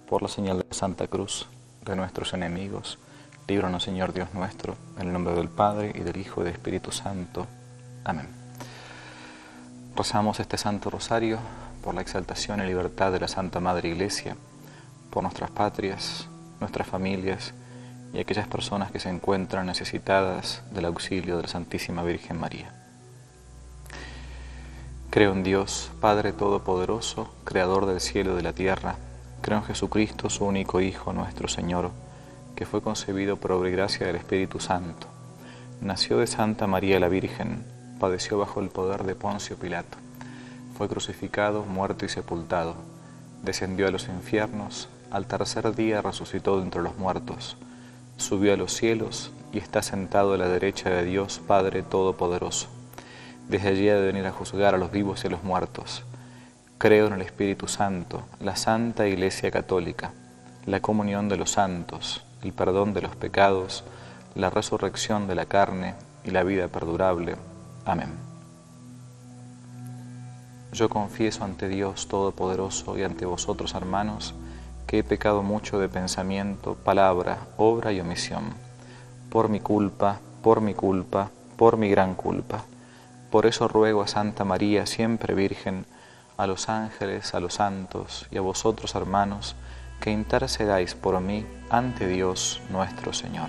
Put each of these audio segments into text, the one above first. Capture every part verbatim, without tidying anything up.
por la señal de la Santa Cruz de nuestros enemigos, líbranos, Señor Dios nuestro, en el nombre del Padre, y del Hijo, y del Espíritu Santo. Amén. Rezamos este Santo Rosario por la exaltación y libertad de la Santa Madre Iglesia, por nuestras patrias, nuestras familias y aquellas personas que se encuentran necesitadas del auxilio de la Santísima Virgen María. Creo en Dios, Padre Todopoderoso, Creador del cielo y de la tierra. Creo en Jesucristo, su único Hijo, nuestro Señor, que fue concebido por obra y gracia del Espíritu Santo. Nació de Santa María la Virgen, padeció bajo el poder de Poncio Pilato. Fue crucificado, muerto y sepultado. Descendió a los infiernos, al tercer día resucitó de entre los muertos. Subió a los cielos y está sentado a la derecha de Dios Padre Todopoderoso. Desde allí ha de venir a juzgar a los vivos y a los muertos. Creo en el Espíritu Santo, la Santa Iglesia Católica, la comunión de los santos, el perdón de los pecados, la resurrección de la carne y la vida perdurable. Amén. Yo confieso ante Dios Todopoderoso y ante vosotros, hermanos, que he pecado mucho de pensamiento, palabra, obra y omisión, por mi culpa, por mi culpa, por mi gran culpa. Por eso ruego a Santa María, siempre Virgen, a los ángeles, a los santos y a vosotros, hermanos, que intercedáis por mí ante Dios nuestro Señor.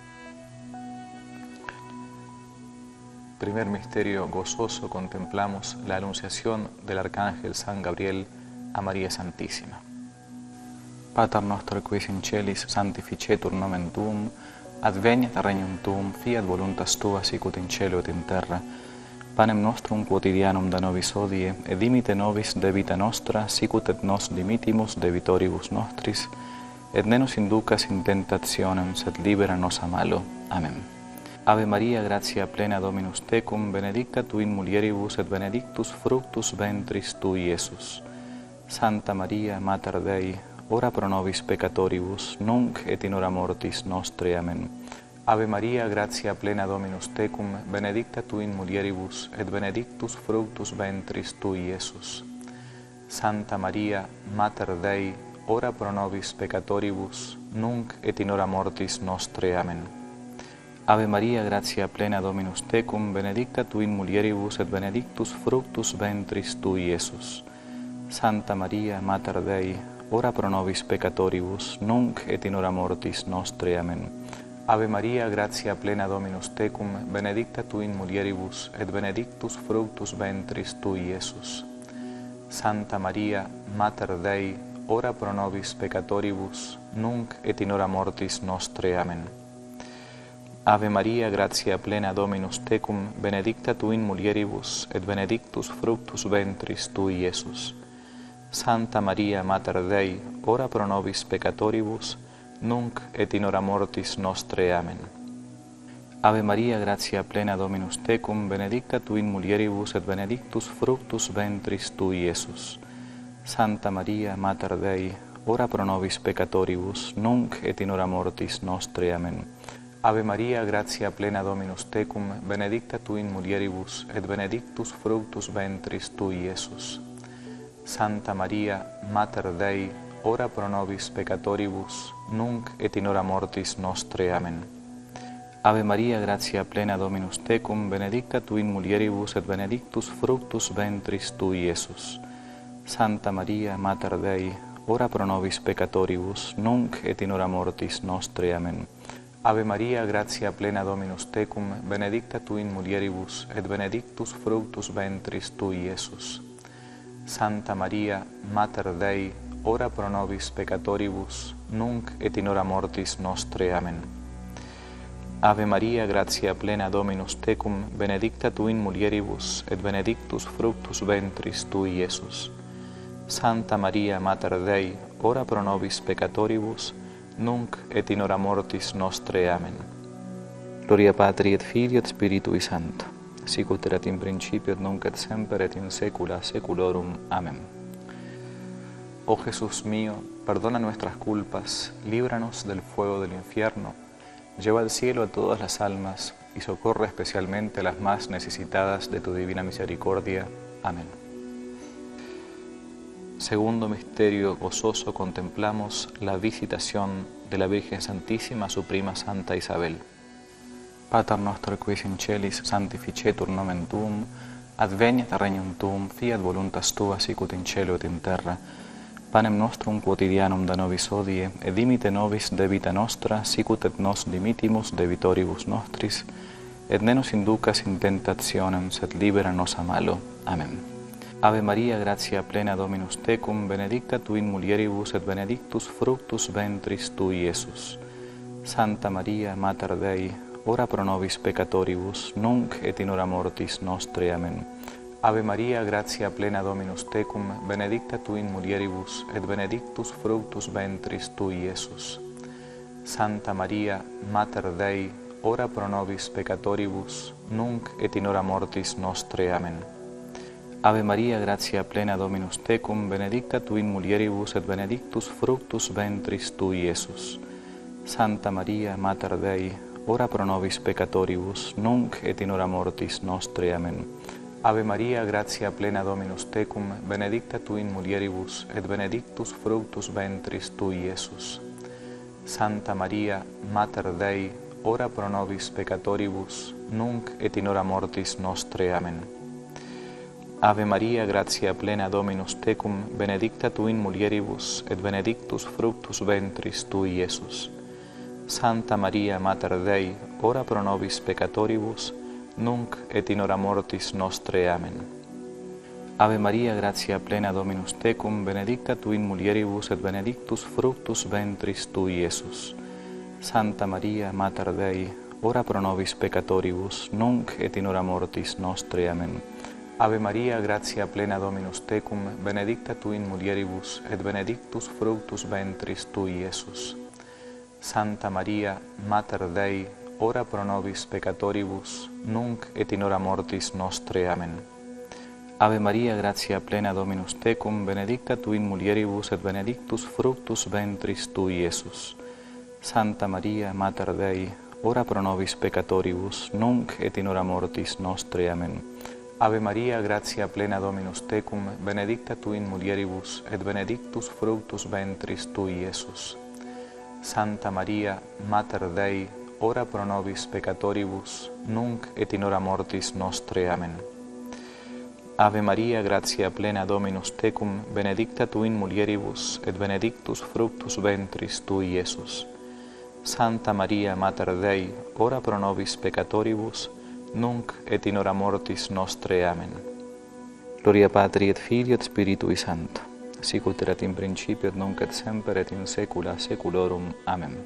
Primer misterio gozoso, contemplamos la anunciación del Arcángel San Gabriel a María Santísima. Pater noster quis in celis sanctificetur nomen tuum, adveniat regnum tuum, fiat voluntas tua sicut in cielo et in terra. Panem nostrum quotidianum da nobis hodie, et dimite nobis debita nostra, sicut et nos dimitimus debitoribus nostris, et ne nos inducas in tentationem, sed libera nos a malo. Amén. Ave Maria, gratia plena Dominus tecum, benedicta tu in mulieribus, et benedictus fructus ventris tui, Iesus. Santa Maria, Mater Dei, ora pro nobis peccatoribus, nunc et in hora mortis nostre. Amén. Ave Maria, gratia plena Dominus tecum, benedicta tu in mulieribus, et benedictus fructus ventris tui, Iesus. Santa Maria, Mater Dei, ora pro nobis peccatoribus, nunc et in hora mortis nostre. Amén. Ave Maria, gratia plena Dominus tecum, benedicta tu in mulieribus, et benedictus fructus ventris tui, Iesus. Santa Maria, Mater Dei, ora pro nobis peccatoribus, nunc et in hora mortis nostre. Amén. Ave Maria, gratia plena Dominus tecum, benedicta tu in mulieribus, et benedictus fructus ventris tui, Iesus. Santa Maria, Mater Dei, ora pro nobis peccatoribus, nunc et in hora mortis nostre. Amén. Ave Maria, gratia plena Dominus tecum, benedicta tu in mulieribus, et benedictus fructus ventris tui, Iesus. Santa Maria, Mater Dei, ora pro nobis peccatoribus, nunc et in hora mortis nostre. Amen. Ave Maria, gratia plena Dominus tecum, benedicta tu in mulieribus, et benedictus fructus ventris tui, Iesus. Santa Maria, Mater Dei, ora pro nobis peccatoribus, nunc et in hora mortis nostre. Amen. Ave Maria, gratia plena Dominus tecum, benedicta tu in mulieribus, et benedictus fructus ventris tui, Iesus. Santa Maria, Mater Dei, ora pro nobis peccatoribus, nunc et in hora mortis nostre. Amen. Ave Maria, gratia plena Dominus tecum, benedicta tu in mulieribus, et benedictus fructus ventris tui, Iesus. Santa Maria, Mater Dei, ora pro nobis peccatoribus, nunc et in hora mortis nostre. Amen. Ave Maria, gratia plena Dominus tecum, benedicta tu in mulieribus, et benedictus fructus ventris tui, Iesus. Santa Maria, Mater Dei, ora pro nobis peccatoribus, nunc et in hora mortis nostre. Amen. Ave Maria, gratia plena Dominus tecum, benedicta tu in mulieribus, et benedictus fructus ventris tui, Iesus. Santa Maria, Mater Dei, ora pro nobis peccatoribus, nunc et in hora mortis nostre. Amen. Gloria Patri et Filii et Spiritui Sancto, sicut erat in principio et nunc et semper et in saecula saeculorum. Amén. Oh Jesús mío, perdona nuestras culpas, líbranos del fuego del infierno, lleva al cielo a todas las almas y socorre especialmente a las más necesitadas de tu divina misericordia. Amén. Segundo misterio gozoso, contemplamos la visitación de la Virgen Santísima a su prima Santa Isabel. Pater noster qui in celis sanctificetur nomen tuum, adveniat regnum tuum, fiat voluntas tua sicut in cielo et in terra. Panem nostrum quotidianum da nobis hodie, et dimite nobis debita nostra, sicut et nos dimitimus debitoribus nostris, et ne nos inducas in tentationem, sed libera nos a malo. Amen. Ave Maria, gratia plena Dominus tecum, benedicta tu in mulieribus et benedictus fructus ventris tui, Iesus. Santa Maria, Mater Dei, ora pro nobis peccatoribus, nunc et in hora mortis nostre. Amen. Ave Maria, gratia plena Dominus tecum, benedicta tu in mulieribus et benedictus fructus ventris tui, Iesus. Santa Maria, Mater Dei, ora pro nobis peccatoribus, nunc et in hora mortis nostre. Amen. Ave Maria, gratia plena Dominus tecum, benedicta tu in mulieribus et benedictus fructus ventris tui, Iesus. Santa Maria, Mater Dei, ora pro nobis peccatoribus, nunc et in hora mortis nostre. Amen. Ave Maria, gratia plena Dominus tecum, benedicta tu in mulieribus et benedictus fructus ventris tui, Iesus. Santa Maria, Mater Dei, ora pro nobis peccatoribus, nunc et in hora mortis nostre. Amen. Ave Maria, gratia plena Dominus tecum, benedicta tu in mulieribus et benedictus fructus ventris tui, Iesus. Santa Maria, Mater Dei, ora pro nobis peccatoribus, nunc et in hora mortis nostre. Amen. Ave Maria, gratia plena Dominus tecum, benedicta tu in mulieribus et benedictus fructus ventris tui, Iesus. Santa Maria, Mater Dei, ora pro nobis peccatoribus, nunc et in hora mortis nostre. Amen. Ave Maria, gratia plena Dominus tecum, benedicta tu in mulieribus et benedictus fructus ventris tui, Iesus. Santa Maria, Mater Dei, ora pro nobis peccatoribus, nunc et in hora mortis nostre. Amen. Ave Maria, gratia plena Dominus tecum, benedicta tu in mulieribus et benedictus fructus ventris tui, Iesus. Santa Maria, Mater Dei, ora pro nobis peccatoribus, nunc et in hora mortis nostre. Amen. Ave Maria, gratia plena Dominus tecum, benedicta tu in mulieribus et benedictus fructus ventris tui, Iesus. Santa Maria, Mater Dei, ora pro nobis peccatoribus, nunc et in hora mortis nostre. Amen. Ave Maria, gratia plena Dominus tecum, benedicta tu in mulieribus et benedictus fructus ventris tui, Iesus. Santa Maria, Mater Dei, ora pro nobis peccatoribus, nunc et in hora mortis nostre. Amen. Gloria Patri et Filii et Spiritui Sancto, sicut erat in principio et nunc et semper et in saecula saeculorum. Amén.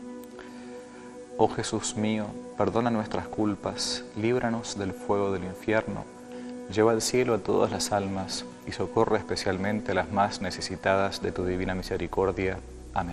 Oh Jesús mío, perdona nuestras culpas, líbranos del fuego del infierno, lleva al cielo a todas las almas y socorre especialmente a las más necesitadas de tu divina misericordia. Amén.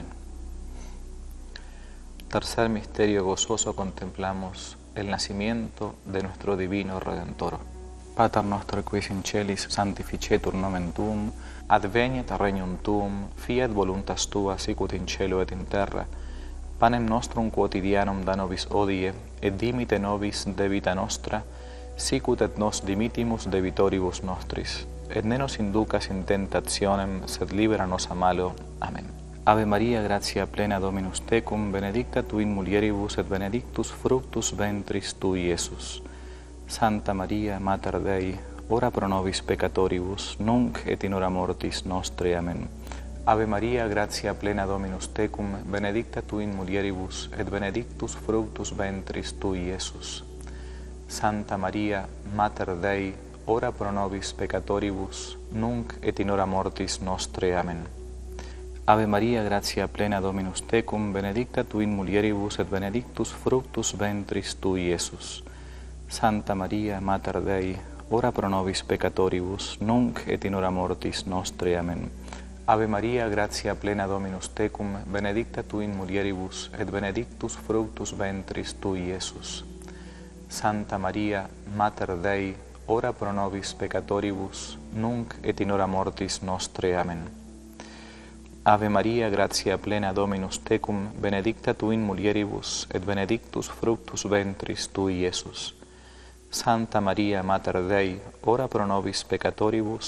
Tercer misterio gozoso, contemplamos el nacimiento de nuestro divino Redentor. Pater noster qui in celis sanctificetur nomen tuum, adveniat regnum tuum, fiat voluntas tua sicut in cielo et in terra. Panem nostrum quotidianum da nobis hodie, et dimite nobis debita nostra, sicut et nos dimitimus debitoribus nostris, et ne nos inducas in tentationem, sed libera nos a malo. Amen. Ave Maria, gratia plena Dominus tecum, benedicta tu in mulieribus et benedictus fructus ventris tui, Iesus. Santa Maria, Mater Dei, ora pro nobis peccatoribus, nunc et in hora mortis nostre. Amen. Ave Maria, gratia plena Dominus tecum, benedicta tu in mulieribus et benedictus fructus ventris tui, Iesus. Santa Maria, Mater Dei, ora pro nobis peccatoribus, nunc et in hora mortis nostre. Amen. Ave Maria, gratia plena Dominus tecum, benedicta tu in mulieribus et benedictus fructus ventris tui, Iesus. Santa Maria, Mater Dei, ora pro nobis peccatoribus, nunc et in hora mortis nostre. Amen. Ave Maria, gratia plena Dominus tecum, benedicta tu in mulieribus et benedictus fructus ventris tui, Iesus. Santa Maria, Mater Dei, ora pro nobis peccatoribus, nunc et in hora mortis nostre. Amen. Ave Maria, gratia plena Dominus tecum, benedicta tu in mulieribus et benedictus fructus ventris tui, Iesus. Santa Maria, Mater Dei, ora pro nobis peccatoribus,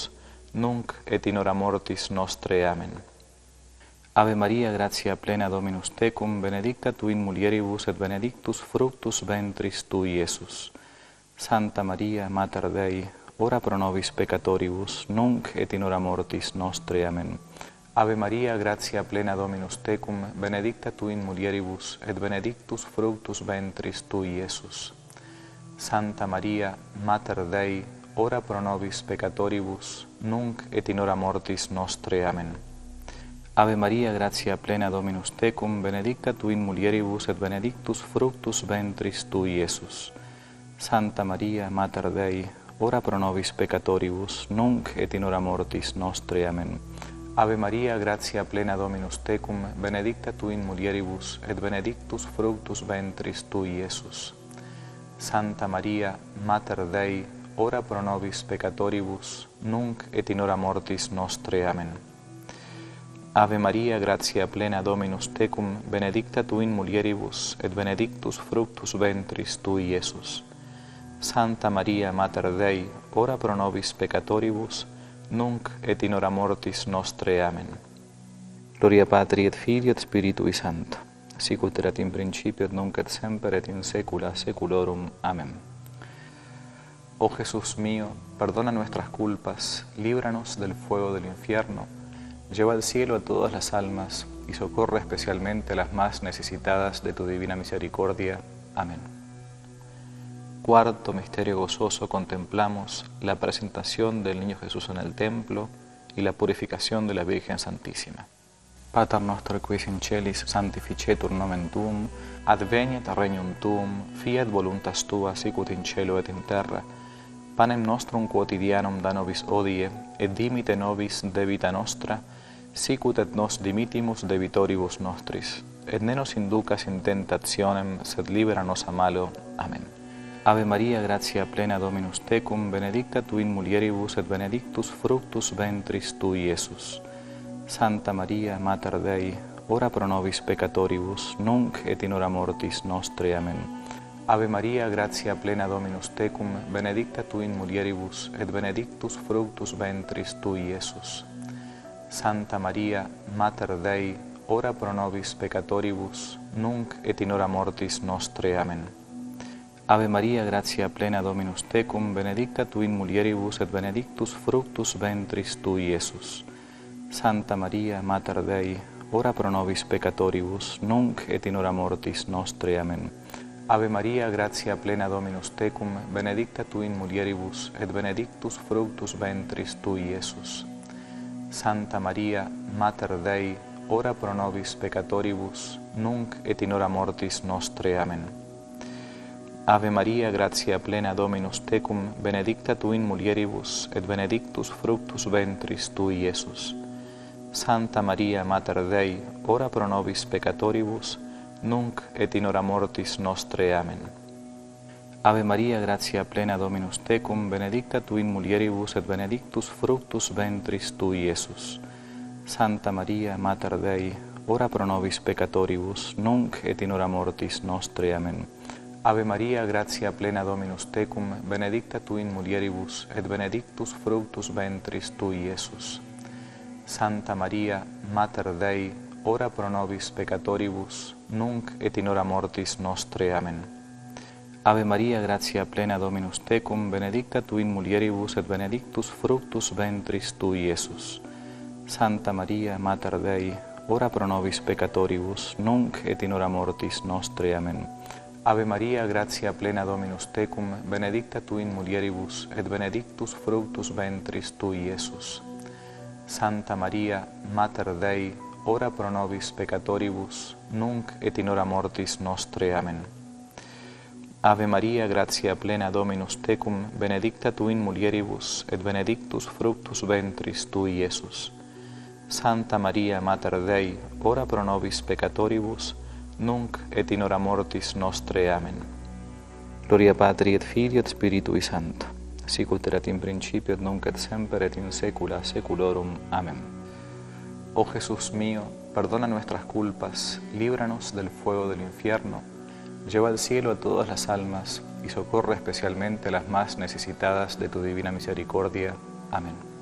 nunc et in hora mortis nostre. Amen. Ave Maria, gratia plena Dominus tecum, benedicta tu in mulieribus et benedictus fructus ventris tui, Iesus. Santa Maria, Mater Dei, ora pro nobis peccatoribus, nunc et in hora mortis nostre. Amen. Ave Maria, gratia plena Dominus tecum, benedicta tu in mulieribus et benedictus fructus ventris tui, Iesus. Santa Maria, Mater Dei, ora pro nobis peccatoribus, nunc et in hora mortis nostre. Amen. Ave Maria, gratia plena Dominus tecum, benedicta tu in mulieribus et benedictus fructus ventris tui, Iesus. Santa Maria, Mater Dei, ora pro nobis peccatoribus, nunc et in hora mortis nostre. Amen. Ave Maria, gratia plena Dominus tecum, benedicta tu in mulieribus et benedictus fructus ventris tui, Iesus. Santa Maria, Mater Dei, ora pro nobis peccatoribus, nunc et in hora mortis nostre. Amen. Ave Maria, gratia plena Dominus tecum, benedicta tu in mulieribus et benedictus fructus ventris tui, Iesus. Santa Maria, Mater Dei, ora pro nobis peccatoribus, nunc et in hora mortis nostre. Amen. Gloria Patri et Filii et Spiritui Sancto, sicut erat in principio et nunc et semper et in saecula saeculorum. Amén. Oh Jesús mío, perdona nuestras culpas, líbranos del fuego del infierno, lleva al cielo a todas las almas y socorre especialmente a las más necesitadas de tu divina misericordia. Amén. Cuarto misterio gozoso, contemplamos la presentación del Niño Jesús en el templo y la purificación de la Virgen Santísima. Pater noster qui in celis sanctificetur nomen tuum, adveniat regnum tuum, fiat voluntas tua sicut in cielo et in terra. Panem nostrum quotidianum da nobis hodie, et dimite nobis debita nostra, sicut et nos dimittimus debitoribus nostris. Et ne nos inducas in tentationem, sed libera nos a malo. Amen. Ave Maria, gratia plena Dominus tecum, benedicta tu in mulieribus et benedictus fructus ventris tui, Iesus. Santa Maria, Mater Dei, ora pro nobis peccatoribus, nunc et in hora mortis nostre. Amen. Ave Maria, gratia plena Dominus tecum, benedicta tu in mulieribus et benedictus fructus ventris tui, Iesus. Santa Maria, Mater Dei, ora pro nobis peccatoribus, nunc et in hora mortis nostre. Amen. Ave Maria, gratia plena Dominus tecum, benedicta tu in mulieribus et benedictus fructus ventris tui, Iesus. Santa Maria, Mater Dei, ora pro nobis peccatoribus, nunc et in hora mortis nostre. Amen. Ave Maria, gratia plena Dominus tecum, benedicta tu in mulieribus et benedictus fructus ventris tui, Iesus. Santa Maria, Mater Dei, ora pro nobis peccatoribus, nunc et in hora mortis nostre. Amen. Ave Maria, gratia plena Dominus tecum, benedicta tu in mulieribus et benedictus fructus ventris tui, Iesus. Santa Maria, Mater Dei, ora pro nobis peccatoribus, nunc et in hora mortis nostre. Amen. Ave Maria, gratia plena Dominus tecum, benedicta tu in mulieribus et benedictus fructus ventris tui, Iesus. Santa Maria, Mater Dei, ora pro nobis peccatoribus, nunc et in hora mortis nostre. Amen. Ave Maria, gratia plena Dominus tecum, benedicta tu in mulieribus et benedictus fructus ventris tui, Iesus. Santa Maria, Mater Dei, ora pro nobis peccatoribus, nunc et in hora mortis nostre. Amen. Ave Maria, gratia plena Dominus tecum, benedicta tu in mulieribus et benedictus fructus ventris tui, Iesus. Santa Maria, Mater Dei, ora pro nobis peccatoribus, nunc et in hora mortis nostre. Amen. Ave Maria, gratia plena Dominus tecum, benedicta tu in mulieribus et benedictus fructus ventris tui, Iesus. Santa Maria, Mater Dei, ora pro nobis peccatoribus, nunc et in hora mortis nostre. Amen. Ave Maria, gratia plena Dominus tecum, benedicta tu in mulieribus et benedictus fructus ventris tui, Iesus. Santa Maria, Mater Dei, ora pro nobis peccatoribus, nunc et in hora mortis nostre. Amen. Gloria Patri et Filii et Spiritui Sancto, sicut erat in principio et nunc et semper et in saecula saeculorum. Amén. Oh Jesús mío, perdona nuestras culpas, líbranos del fuego del infierno, lleva al cielo a todas las almas y socorre especialmente a las más necesitadas de tu divina misericordia. Amén.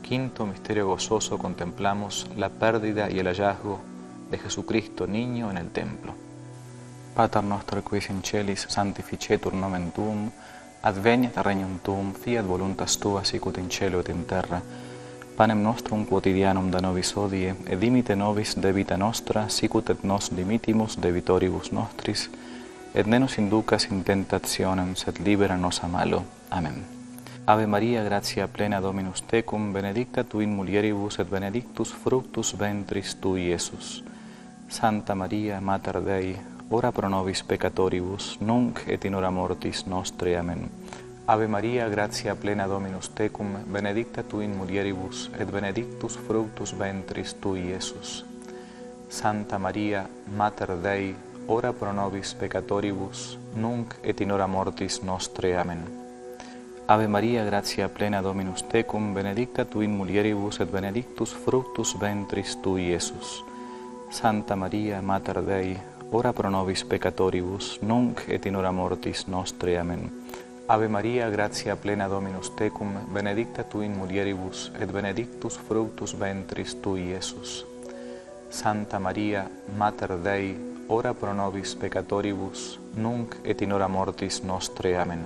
Quinto misterio gozoso, contemplamos la pérdida y el hallazgo de Jesucristo niño en el templo. Pater noster qui in celis sanctificetur nomen tuum, adveniat regnum tuum, fiat voluntas tua sicut in cielo et in terra. Panem nostrum quotidianum da nobis hodie, et dimite nobis debita nostra, sicut et nos dimitimus debitoribus nostris, et ne nos inducas in tentationem, sed libera nos a malo. Amen. Ave Maria, gratia plena Dominus tecum, benedicta tu in mulieribus et benedictus fructus ventris tui, Iesus. Santa Maria, Mater Dei, ora pro nobis peccatoribus, nunc et in hora mortis nostre. Amen. Ave Maria, gratia plena Dominus tecum, benedicta tu in mulieribus et benedictus fructus ventris tui, Iesus. Santa Maria, Mater Dei, ora pro nobis peccatoribus, nunc et in hora mortis nostre. Amen. Ave Maria, gratia plena Dominus tecum, benedicta tu in mulieribus et benedictus fructus ventris tui, Iesus. Santa Maria, Mater Dei, ora pro nobis peccatoribus, nunc et in hora mortis nostre. Amen. Ave Maria, gratia plena Dominus tecum, benedicta tu in mulieribus et benedictus fructus ventris tui, Iesus. Santa Maria, Mater Dei, ora pro nobis peccatoribus, nunc et in hora mortis nostre. Amen.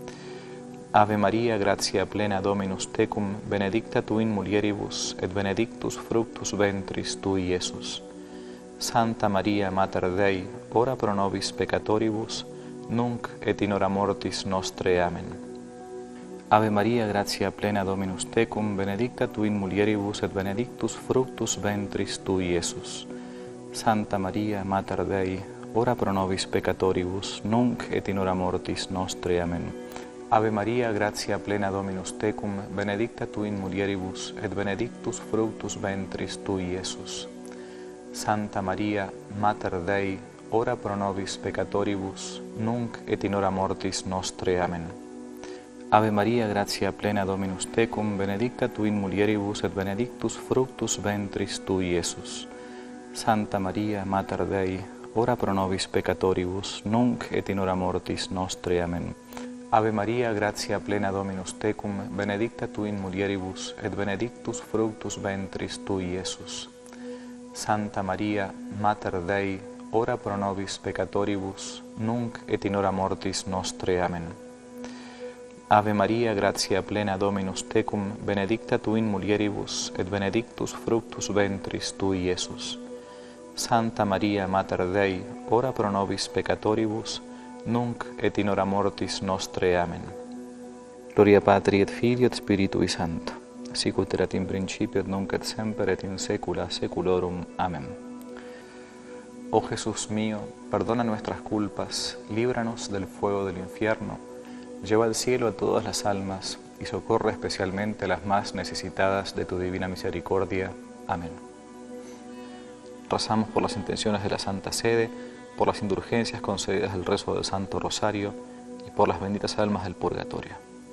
Ave Maria, gratia plena Dominus tecum, benedicta tu in mulieribus et benedictus fructus ventris tui, Iesus. Santa Maria, Mater Dei, ora pro nobis peccatoribus, nunc et in hora mortis nostre. Amen. Ave Maria, gratia plena Dominus tecum, benedicta tu in mulieribus et benedictus fructus ventris tui, Iesus. Santa Maria, Mater Dei, ora pro nobis peccatoribus, nunc et in hora mortis nostre. Amen. Ave Maria, gratia plena Dominus tecum, benedicta tu in mulieribus et benedictus fructus ventris tui, Iesus. Santa Maria, Mater Dei, ora pro nobis peccatoribus, nunc et in hora mortis nostre. Amen. Ave Maria, gratia plena Dominus tecum, benedicta tu in mulieribus et benedictus fructus ventris tui, Iesus. Santa Maria, Mater Dei, ora pro nobis peccatoribus, nunc et in hora mortis nostre. Amen. Ave Maria, gratia plena Dominus tecum, benedicta tu in mulieribus et benedictus fructus ventris tui, Iesus. Santa Maria, Mater Dei, ora pro nobis peccatoribus, nunc et in hora mortis nostre. Amen. Ave Maria, gratia plena Dominus tecum, benedicta tu in mulieribus et benedictus fructus ventris tui, Iesus. Santa Maria, Mater Dei, ora pro nobis peccatoribus, nunc et in hora mortis nostre. Amen. Gloria Patri et Filii et Spiritui Sancto, sicut erat in principio et nunc et semper et in saecula saeculorum. Amen. Oh Jesús mío, perdona nuestras culpas, líbranos del fuego del infierno, lleva al cielo a todas las almas y socorre especialmente a las más necesitadas de tu divina misericordia. Amén. Rezamos por las intenciones de la Santa Sede, por las indulgencias concedidas del rezo del Santo Rosario y por las benditas almas del purgatorio.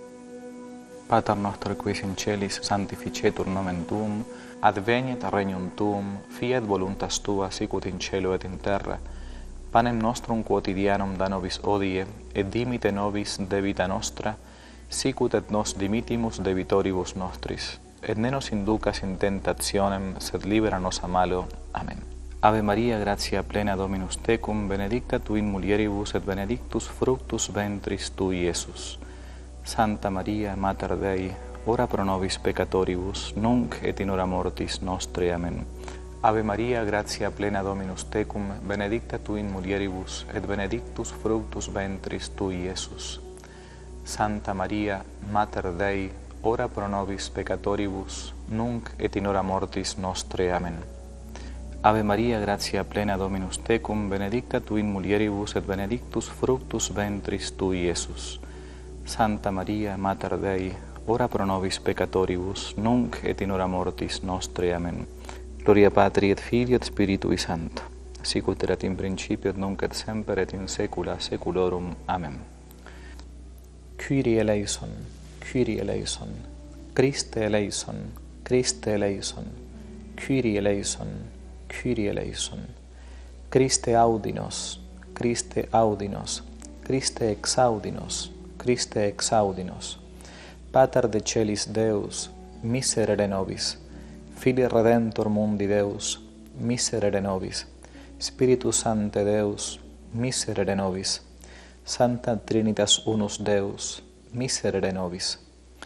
Pater noster qui in celis sanctificetur nomen tuum, adveniat regnum tuum, fiat voluntas tua sicut in cielo et in terra. Panem nostrum quotidianum da nobis hodie, et dimite nobis debita nostra, sicut et nos dimitimus debitoribus nostris, et ne nos inducas in tentationem, sed libera nos a malo. Amen. Ave Maria, gratia plena Dominus tecum, benedicta tu in mulieribus et benedictus fructus ventris tui, Iesus. Santa Maria, Mater Dei, ora pro nobis peccatoribus, nunc et in hora mortis nostre. Amen. Ave Maria, gratia plena Dominus tecum, benedicta tu in mulieribus et benedictus fructus ventris tui, Iesus. Santa Maria, Mater Dei, ora pro nobis peccatoribus, nunc et in hora mortis nostre. Amen. Ave Maria, gratia plena Dominus tecum, benedicta tu in mulieribus et benedictus fructus ventris tui, Iesus. Santa Maria, Mater Dei, ora pro nobis peccatoribus, nunc et in hora mortis nostre. Amen. Gloria Patri et Filii et Spiritui Sancto, sicut erat in principio et nunc et semper et in saecula saeculorum. Amen. Kyrie eleison, Kyrie eleison, Christe eleison, Christe eleison, Kyrie eleison, Kyrie eleison. Christe audinos, Christe audinos, Christe exaudinos, Christe exaudinos. Pater de celis Deus, miserere nobis. Filii Redentor mundi Deus, miserere nobis. Spiritus Sancte Deus, miserere nobis. Santa Trinitas Unus Deus, miserere nobis.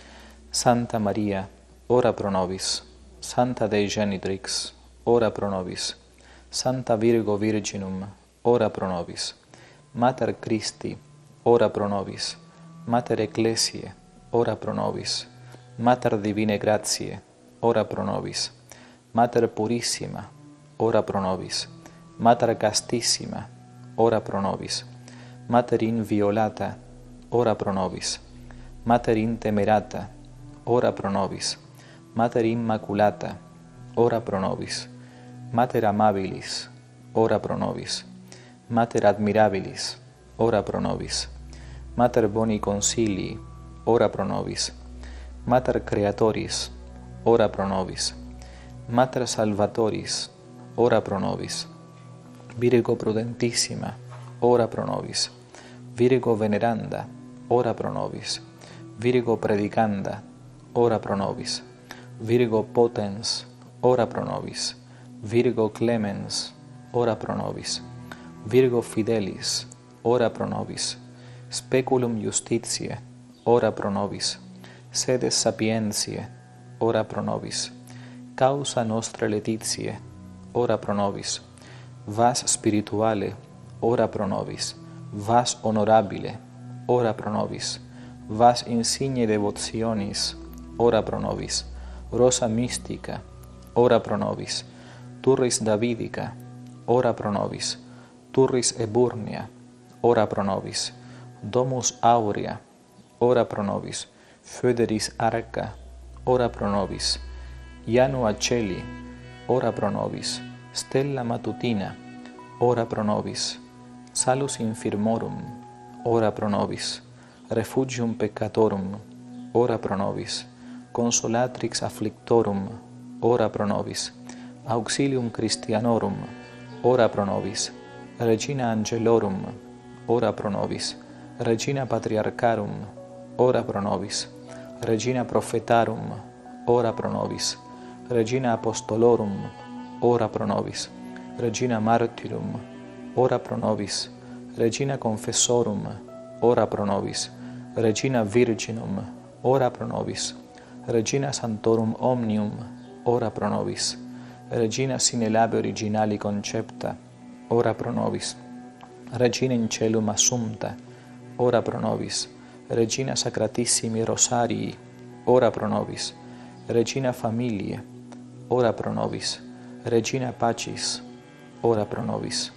Santa Maria, ora pro nobis. Santa Dei Genitrix, ora pro nobis. Santa Virgo Virginum, ora pro nobis. Mater Christi, ora pro nobis. Mater Ecclesiae, ora pro nobis. Mater Divinae Gratiae, ora pro nobis. Mater Purissima, ora pro nobis. Mater Castissima, ora pro nobis. Mater Inviolata, ora pro nobis. Mater Intemerata, ora pro nobis. Mater Immaculata, ora pro nobis. Mater Amabilis, ora pro nobis. Mater Admirabilis, ora pro nobis. Mater Boni Consilii, ora pro nobis. Mater Creatoris, ora pro nobis. Mater Salvatoris, ora pro nobis. Virgo Prudentissima, ora pro nobis. Virgo Veneranda, ora pro nobis. Virgo Predicanda, ora pro nobis. Virgo Potens, ora pro nobis. Virgo Clemens, ora pro nobis. Virgo Fidelis, ora pro nobis. Speculum Justitiae, ora pro nobis. Sedes Sapientiae, ora pro nobis. Causa Nostra Laetitiae, ora pro nobis. Vas Spirituale, ora pro nobis. Vas Honorabile, ora pro nobis. Vas Insigne Devotionis, ora pro nobis. Rosa Mystica, ora pro nobis. Turris Davidica, ora pro nobis. Turris Eburnia, ora pro nobis. Domus Aurea, ora pro nobis. Foederis Arca, ora pro nobis. Janua Celi, ora pro nobis. Stella Matutina, ora pro nobis. Salus Infirmorum, ora pro nobis. Refugium Peccatorum, ora pro nobis. Consolatrix Afflictorum, ora pro nobis. Auxilium Christianorum, ora pro nobis. Regina Angelorum, ora pro nobis. Regina Patriarcharum, ora pro nobis. Regina Prophetarum, ora pro nobis. Regina Apostolorum, ora pro nobis. Regina Martyrum, ora pro nobis. Regina Confessorum, ora pro nobis. Regina Virginum, ora pro nobis. Regina Sanctorum Omnium, ora pro nobis. Regina sine labe originali concepta, ora pro nobis. Regina in celum assumpta, ora pro nobis. Regina Sacratissimi Rosarii, ora pro nobis. Regina Familiae, ora pro nobis. Regina Pacis, ora pro nobis.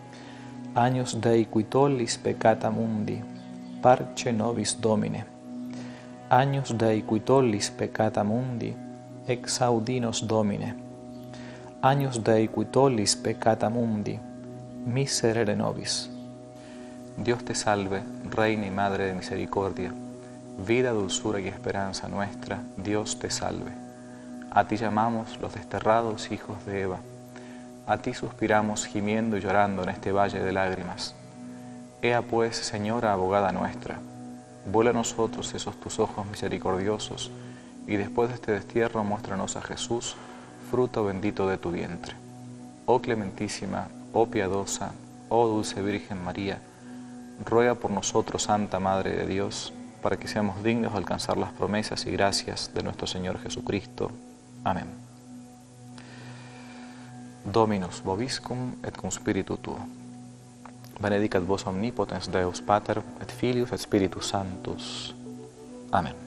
Agnus Dei qui tollis peccata mundi, parce nobis Domine. Agnus Dei qui tollis peccata mundi, exaudinos Domine. Agnus Dei qui tollis peccata mundi, miserere nobis. Dios te salve, Reina y Madre de Misericordia, vida, dulzura y esperanza nuestra, Dios te salve. A ti llamamos los desterrados hijos de Eva, a ti suspiramos gimiendo y llorando en este valle de lágrimas. Ea pues, Señora abogada nuestra, vuela a nosotros esos tus ojos misericordiosos, y después de este destierro muéstranos a Jesús, fruto bendito de tu vientre. Oh clementísima, oh piadosa, oh dulce Virgen María, ruega por nosotros, Santa Madre de Dios, para que seamos dignos de alcanzar las promesas y gracias de nuestro Señor Jesucristo. Amén. Dominus vobiscum et cum spiritu tuo. Benedicat vos omnipotens Deus Pater, et Filius et Spiritus Sanctus. Amén.